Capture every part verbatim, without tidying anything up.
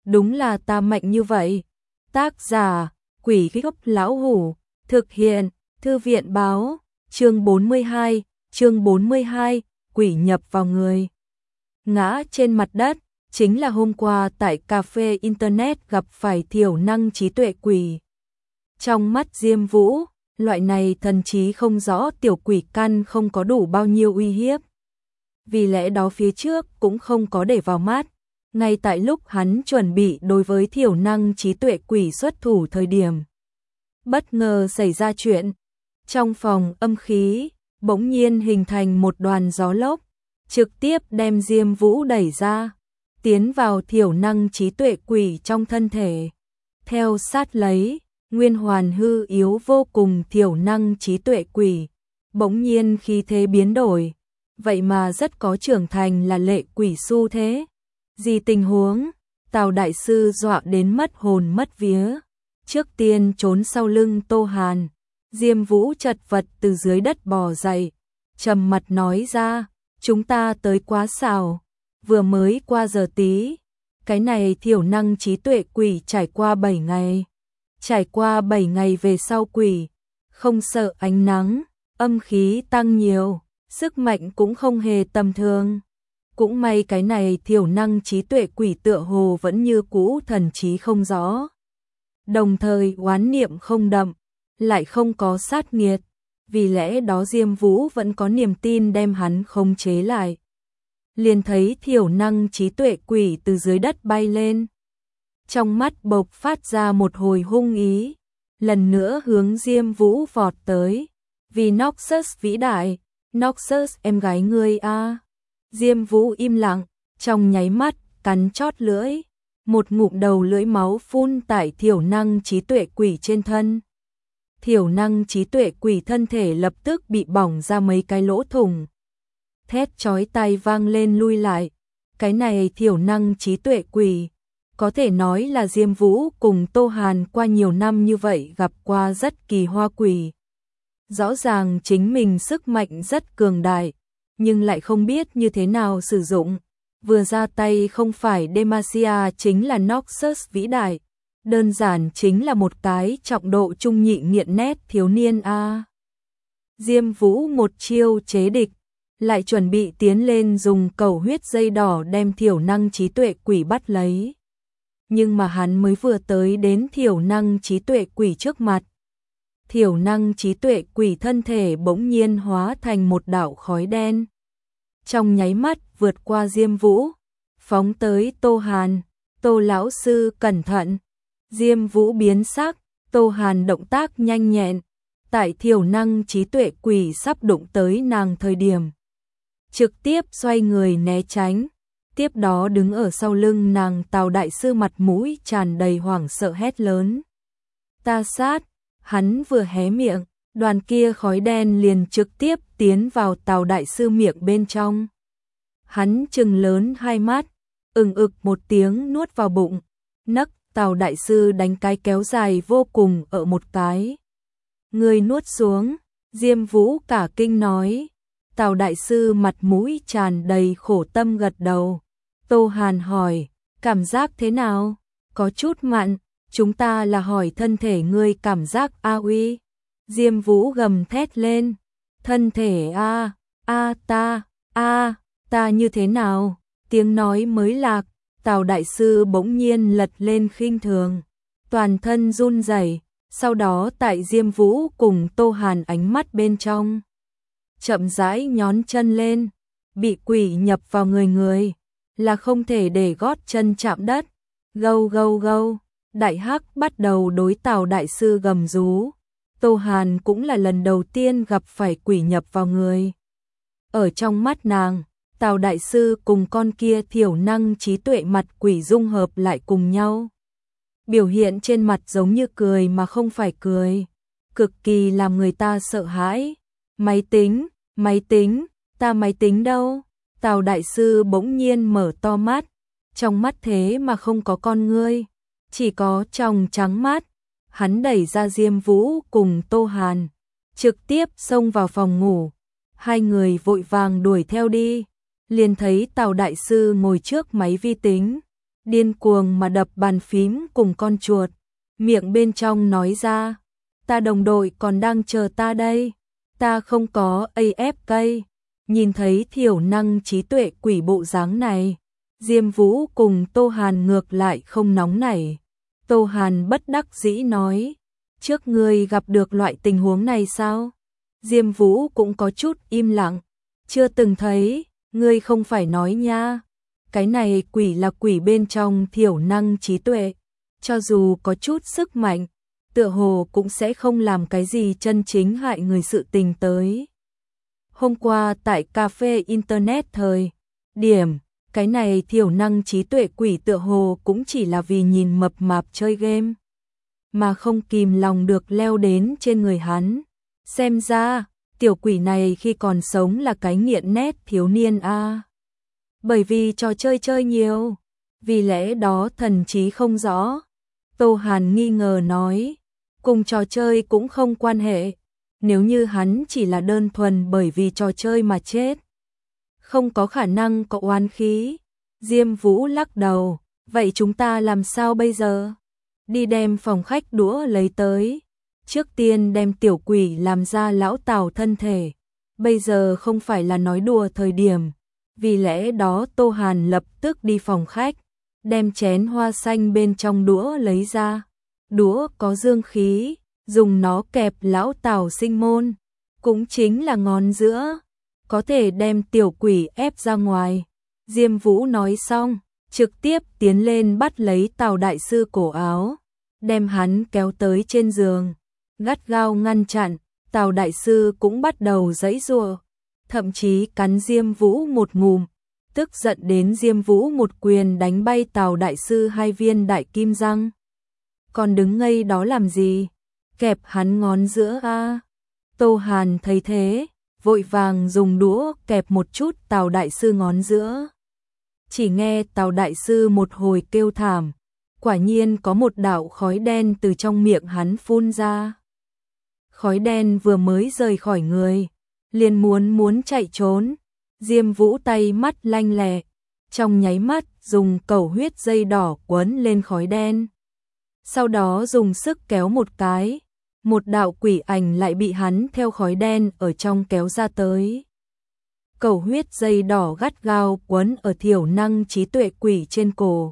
đúng là ta mạnh như vậy. Tác giả, Quỷ Gốc Lão Hủ, thực hiện, Thư viện báo, chương bốn mươi hai, chương bốn mươi hai, quỷ nhập vào người. Ngã trên mặt đất, chính là hôm qua tại cà phê internet gặp phải thiểu năng trí tuệ quỷ. Trong mắt Diêm Vũ, loại này thần trí không rõ tiểu quỷ căn không có đủ bao nhiêu uy hiếp. Vì lẽ đó phía trước cũng không có để vào mắt. Ngay tại lúc hắn chuẩn bị đối với thiểu năng trí tuệ quỷ xuất thủ thời điểm, bất ngờ xảy ra chuyện. Trong phòng âm khí, bỗng nhiên hình thành một đoàn gió lốc, trực tiếp đem Diêm Vũ đẩy ra, tiến vào thiểu năng trí tuệ quỷ trong thân thể. Theo sát lấy, nguyên hoàn hư yếu vô cùng thiểu năng trí tuệ quỷ, bỗng nhiên khí thế biến đổi, vậy mà rất có trưởng thành là lệ quỷ xu thế. Gì tình huống? Tào đại sư dọa đến mất hồn mất vía, trước tiên trốn sau lưng Tô Hàn. Diêm Vũ chật vật từ dưới đất bò dậy, trầm mặt nói ra, chúng ta tới quá xảo, vừa mới qua giờ tí. Cái này thiểu năng trí tuệ quỷ trải qua bảy ngày. Trải qua bảy ngày về sau quỷ, không sợ ánh nắng, âm khí tăng nhiều, sức mạnh cũng không hề tầm thường. Cũng may cái này thiểu năng trí tuệ quỷ tựa hồ vẫn như cũ thần trí không rõ. Đồng thời oán niệm không đậm, lại không có sát nghiệt, vì lẽ đó Diêm Vũ vẫn có niềm tin đem hắn khống chế lại. Liền thấy thiểu năng trí tuệ quỷ từ dưới đất bay lên. Trong mắt bộc phát ra một hồi hung ý, lần nữa hướng Diêm Vũ vọt tới. Vì Noxus vĩ đại, Noxus em gái ngươi a. Diêm Vũ im lặng, trong nháy mắt cắn chót lưỡi, một ngụm đầu lưỡi máu phun tại thiểu năng trí tuệ quỷ trên thân. Thiểu năng trí tuệ quỷ thân thể lập tức bị bỏng ra mấy cái lỗ thủng. Thét chói tai vang lên lui lại. Cái này thiểu năng trí tuệ quỷ, có thể nói là Diêm Vũ cùng Tô Hàn qua nhiều năm như vậy gặp qua rất kỳ hoa quỷ. Rõ ràng chính mình sức mạnh rất cường đại, nhưng lại không biết như thế nào sử dụng. Vừa ra tay không phải Demacia chính là Noxus vĩ đại, đơn giản chính là một cái trọng độ trung nhị nghiện nét thiếu niên a. À. Diêm Vũ một chiêu chế địch, lại chuẩn bị tiến lên dùng cầu huyết dây đỏ đem thiểu năng trí tuệ quỷ bắt lấy. Nhưng mà hắn mới vừa tới đến thiểu năng trí tuệ quỷ trước mặt. Thiểu năng trí tuệ quỷ thân thể bỗng nhiên hóa thành một đạo khói đen. Trong nháy mắt vượt qua Diêm Vũ, phóng tới Tô Hàn. Tô lão sư cẩn thận. Diêm Vũ biến sắc, Tô Hàn động tác nhanh nhẹn. Tại thiểu năng trí tuệ quỷ sắp đụng tới nàng thời điểm, trực tiếp xoay người né tránh. Tiếp đó đứng ở sau lưng nàng Tào đại sư mặt mũi tràn đầy hoảng sợ hét lớn. Ta sát, hắn vừa hé miệng, đoàn kia khói đen liền trực tiếp tiến vào Tào đại sư miệng bên trong. Hắn trừng lớn hai mắt, ừng ực một tiếng nuốt vào bụng, nấc Tào đại sư đánh cái kéo dài vô cùng ở một cái. Người nuốt xuống, Diêm Vũ cả kinh nói. Tào đại sư mặt mũi tràn đầy khổ tâm gật đầu. Tô Hàn hỏi, cảm giác thế nào? Có chút mặn, chúng ta là hỏi thân thể ngươi cảm giác a uy. Diêm Vũ gầm thét lên, thân thể a, a ta, a, ta như thế nào? Tiếng nói mới lạc, Tào đại sư bỗng nhiên lật lên khinh thường, toàn thân run rẩy, sau đó tại Diêm Vũ cùng Tô Hàn ánh mắt bên trong, chậm rãi nhón chân lên, bị quỷ nhập vào người người, là không thể để gót chân chạm đất. Gâu gâu gâu, đại hắc bắt đầu đối Tào đại sư gầm rú. Tô Hàn cũng là lần đầu tiên gặp phải quỷ nhập vào người. Ở trong mắt nàng, Tào đại sư cùng con kia thiểu năng trí tuệ mặt quỷ dung hợp lại cùng nhau. Biểu hiện trên mặt giống như cười mà không phải cười, cực kỳ làm người ta sợ hãi. Máy tính, máy tính, ta máy tính đâu? Tào đại sư bỗng nhiên mở to mắt, trong mắt thế mà không có con ngươi, chỉ có tròng trắng mắt. Hắn đẩy ra Diêm Vũ cùng Tô Hàn, trực tiếp xông vào phòng ngủ. Hai người vội vàng đuổi theo đi, liền thấy Tào đại sư ngồi trước máy vi tính, điên cuồng mà đập bàn phím cùng con chuột, miệng bên trong nói ra, ta đồng đội còn đang chờ ta đây, ta không có a ép ca. Nhìn thấy thiểu năng trí tuệ quỷ bộ dáng này, Diêm Vũ cùng Tô Hàn ngược lại không nóng nảy. Tô Hàn bất đắc dĩ nói, trước ngươi gặp được loại tình huống này sao? Diêm Vũ cũng có chút im lặng, chưa từng thấy, ngươi không phải nói nha. Cái này quỷ là quỷ bên trong thiểu năng trí tuệ, cho dù có chút sức mạnh, tựa hồ cũng sẽ không làm cái gì chân chính hại người sự tình tới. Hôm qua tại cà phê internet thời điểm, cái này thiểu năng trí tuệ quỷ tựa hồ cũng chỉ là vì nhìn mập mạp chơi game, mà không kìm lòng được leo đến trên người hắn. Xem ra, tiểu quỷ này khi còn sống là cái nghiện nét thiếu niên a. À. Bởi vì trò chơi chơi nhiều, vì lẽ đó thần trí không rõ. Tô Hàn nghi ngờ nói, cùng trò chơi cũng không quan hệ, nếu như hắn chỉ là đơn thuần bởi vì trò chơi mà chết, không có khả năng có oán khí. Diêm Vũ lắc đầu, vậy chúng ta làm sao bây giờ? Đi đem phòng khách đũa lấy tới, trước tiên đem tiểu quỷ làm ra lão Tào thân thể, bây giờ không phải là nói đùa thời điểm. Vì lẽ đó Tô Hàn lập tức đi phòng khách, đem chén hoa xanh bên trong đũa lấy ra. Đũa có dương khí, dùng nó kẹp lão Tào sinh môn, cũng chính là ngón giữa, có thể đem tiểu quỷ ép ra ngoài. Diêm Vũ nói xong, trực tiếp tiến lên bắt lấy Tào đại sư cổ áo, đem hắn kéo tới trên giường, gắt gao ngăn chặn. Tào đại sư cũng bắt đầu giãy giụa, thậm chí cắn Diêm Vũ một ngụm, tức giận đến Diêm Vũ một quyền đánh bay Tào đại sư hai viên đại kim răng. Còn đứng ngây đó làm gì? Kẹp hắn ngón giữa a. Tô Hàn thấy thế, vội vàng dùng đũa kẹp một chút Tào đại sư ngón giữa. Chỉ nghe Tào đại sư một hồi kêu thảm, quả nhiên có một đạo khói đen từ trong miệng hắn phun ra. Khói đen vừa mới rời khỏi người, liền muốn muốn chạy trốn. Diêm Vũ tay mắt lanh lẹ, trong nháy mắt dùng cầu huyết dây đỏ quấn lên khói đen. Sau đó dùng sức kéo một cái, một đạo quỷ ảnh lại bị hắn theo khói đen ở trong kéo ra tới. Cầu huyết dây đỏ gắt gao quấn ở thiểu năng trí tuệ quỷ trên cổ,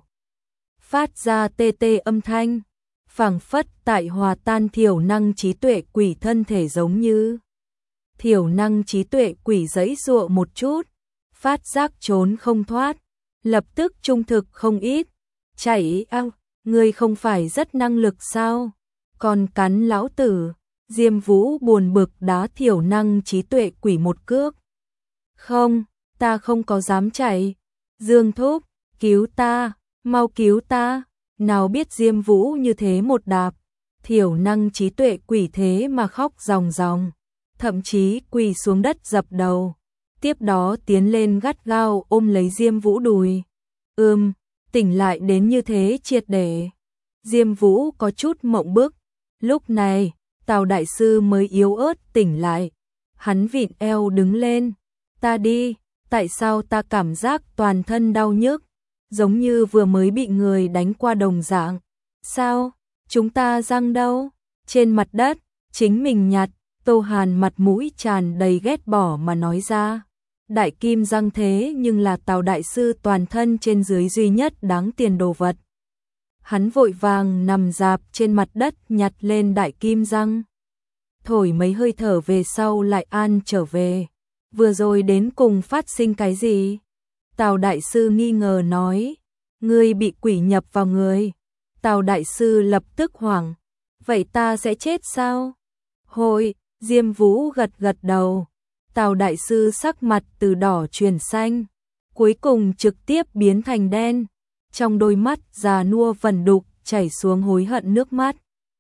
phát ra tê tê âm thanh, phảng phất tại hòa tan thiểu năng trí tuệ quỷ thân thể giống như. Thiểu năng trí tuệ quỷ giãy giụa một chút, phát giác trốn không thoát, lập tức trung thực không ít. Chạy ao, ngươi không phải rất năng lực sao? Còn cắn lão tử. Diêm Vũ buồn bực đá thiểu năng trí tuệ quỷ một cước. Không, ta không có dám chạy. Dương thúc, cứu ta, mau cứu ta. Nào biết Diêm Vũ như thế một đạp, thiểu năng trí tuệ quỷ thế mà khóc ròng ròng, thậm chí quỳ xuống đất dập đầu, tiếp đó tiến lên gắt gao ôm lấy Diêm Vũ đùi. Ừm, tỉnh lại đến như thế triệt để. Diêm Vũ có chút mộng bức. Lúc này, Tào đại sư mới yếu ớt tỉnh lại. Hắn vịn eo đứng lên. Ta đi, tại sao ta cảm giác toàn thân đau nhức, giống như vừa mới bị người đánh qua đồng dạng. Sao? Chúng ta răng đâu? Trên mặt đất, chính mình nhặt. Tô Hàn mặt mũi tràn đầy ghét bỏ mà nói ra. Đại kim răng thế nhưng là Tào đại sư toàn thân trên dưới duy nhất đáng tiền đồ vật. Hắn vội vàng nằm dạp trên mặt đất nhặt lên đại kim răng. Thổi mấy hơi thở về sau lại an trở về. Vừa rồi đến cùng phát sinh cái gì? Tào đại sư nghi ngờ nói. Ngươi bị quỷ nhập vào người. Tào đại sư lập tức hoảng. Vậy ta sẽ chết sao? Hội, Diêm Vũ gật gật đầu. Tào đại sư sắc mặt từ đỏ chuyển xanh, cuối cùng trực tiếp biến thành đen. Trong đôi mắt già nua vẩn đục chảy xuống hối hận nước mắt.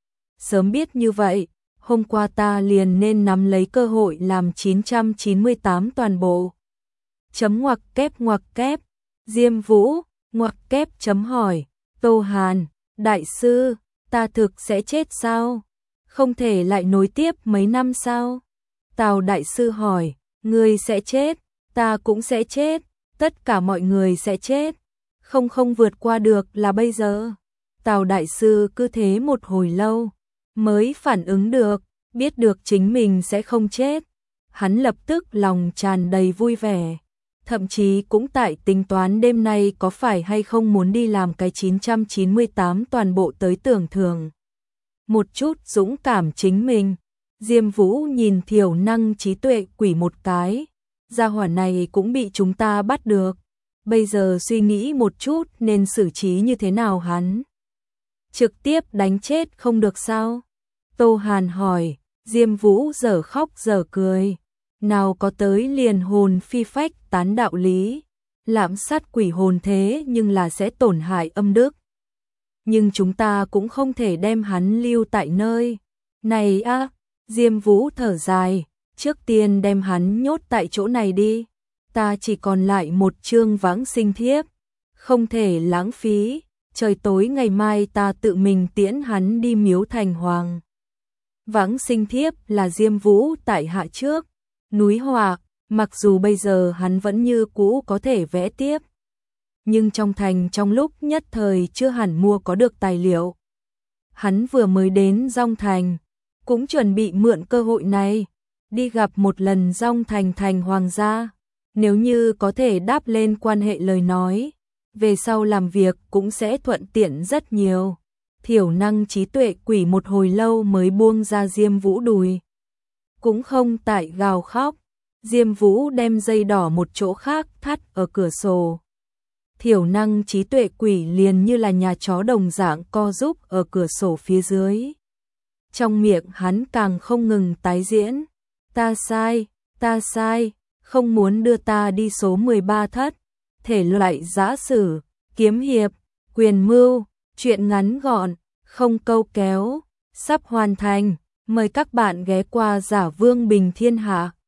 Sớm biết như vậy, hôm qua ta liền nên nắm lấy cơ hội làm chín trăm chín mươi tám toàn bộ. Chấm ngoặc kép ngoặc kép. Diêm Vũ, ngoặc kép chấm hỏi. Tô Hàn, đại sư, ta thực sẽ chết sao? Không thể lại nối tiếp mấy năm sao? Tào đại sư hỏi, ngươi sẽ chết, ta cũng sẽ chết, tất cả mọi người sẽ chết. Không không vượt qua được là bây giờ. Tào đại sư cứ thế một hồi lâu, mới phản ứng được, biết được chính mình sẽ không chết. Hắn lập tức lòng tràn đầy vui vẻ, thậm chí cũng tại tính toán đêm nay có phải hay không muốn đi làm cái chín trăm chín mươi tám toàn bộ tới tưởng thưởng. Một chút dũng cảm chính mình. Diêm Vũ nhìn thiểu năng trí tuệ quỷ một cái, gia hỏa này cũng bị chúng ta bắt được. Bây giờ suy nghĩ một chút nên xử trí như thế nào hắn? Trực tiếp đánh chết không được sao? Tô Hàn hỏi. Diêm Vũ dở khóc dở cười. Nào có tới liền hồn phi phách tán đạo lý. Lạm sát quỷ hồn thế nhưng là sẽ tổn hại âm đức. Nhưng chúng ta cũng không thể đem hắn lưu tại nơi này á. Diêm Vũ thở dài. Trước tiên đem hắn nhốt tại chỗ này đi. Ta chỉ còn lại một chương vãng sinh thiếp, không thể lãng phí, trời tối ngày mai ta tự mình tiễn hắn đi miếu thành hoàng. Vãng sinh thiếp là Diêm Vũ tại hạ trước, núi họa, mặc dù bây giờ hắn vẫn như cũ có thể vẽ tiếp. Nhưng trong thành trong lúc nhất thời chưa hẳn mua có được tài liệu. Hắn vừa mới đến Dong Thành, cũng chuẩn bị mượn cơ hội này, đi gặp một lần Dong Thành thành hoàng gia. Nếu như có thể đáp lên quan hệ lời nói, về sau làm việc cũng sẽ thuận tiện rất nhiều. Thiểu năng trí tuệ quỷ một hồi lâu mới buông ra Diêm Vũ đùi. Cũng không tại gào khóc, Diêm Vũ đem dây đỏ một chỗ khác thắt ở cửa sổ. Thiểu năng trí tuệ quỷ liền như là nhà chó đồng dạng co giúp ở cửa sổ phía dưới. Trong miệng hắn càng không ngừng tái diễn. Ta sai, ta sai. Không muốn đưa ta đi số mười ba thất, thể loại giã sử, kiếm hiệp, quyền mưu, truyện ngắn gọn, không câu kéo, sắp hoàn thành, mời các bạn ghé qua Giả Vương Bình Thiên Hạ.